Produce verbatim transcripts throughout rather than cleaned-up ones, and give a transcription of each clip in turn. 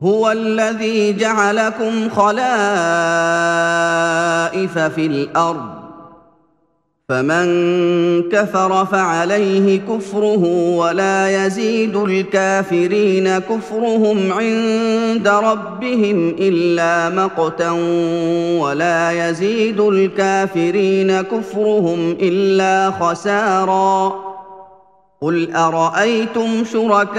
هو الذي جعلكم خلائف في الأرض فمن كفر فعليه كفره ولا يزيد الكافرين كفرهم عند ربهم إلا مقتا ولا يزيد الكافرين كفرهم إلا خسارا قل أرأيتم شركاءكم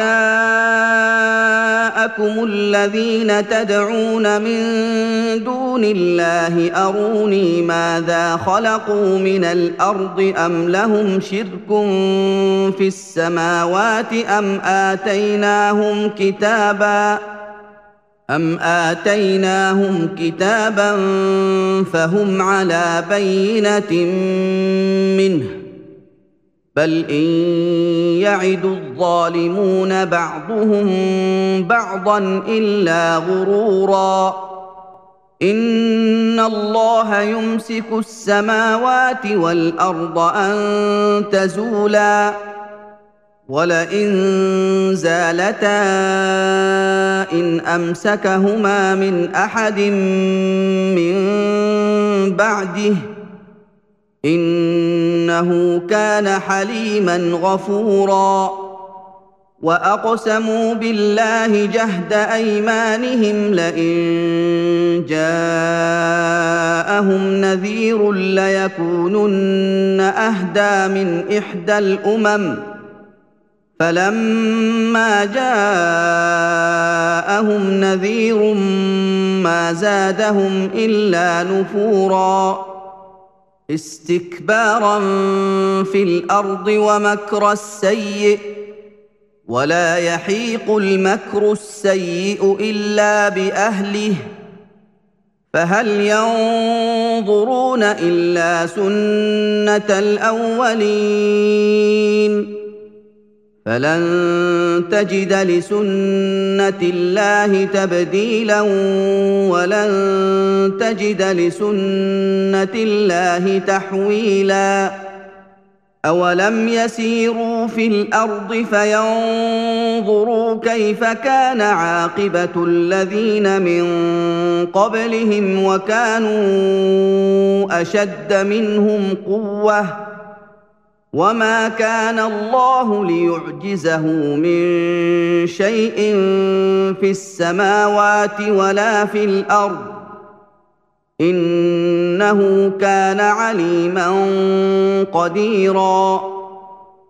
الذين تدعون من دون الله أروني ماذا خلقوا من الأرض أم لهم شرك في السماوات أم آتيناهم كتابا أم آتيناهم كتابا فهم على بينة منه بل إن يعد الظالمون بعضهم بعضا إلا غرورا إن الله يمسك السماوات والأرض أن تزولا ولئن زالتا إن أمسكهما من أحد من بعده إنه كان حليما غفورا وأقسموا بالله جهد أيمانهم لئن جاءهم نذير ليكونن أهدى من إحدى الأمم فلما جاءهم نذير ما زادهم إلا نفورا استكبارا في الأرض ومكر السيئ ولا يحيق المكر السيئ إلا بأهله فهل ينظرون إلا سنة الأولين فلن تجد لسنة الله تبديلا ولن تجد لسنة الله تحويلا أولم يسيروا في الأرض فينظروا كيف كان عاقبة الذين من قبلهم وكانوا أشد منهم قوة وما كان الله ليعجزه من شيء في السماوات ولا في الأرض إنه كان عليما قديرا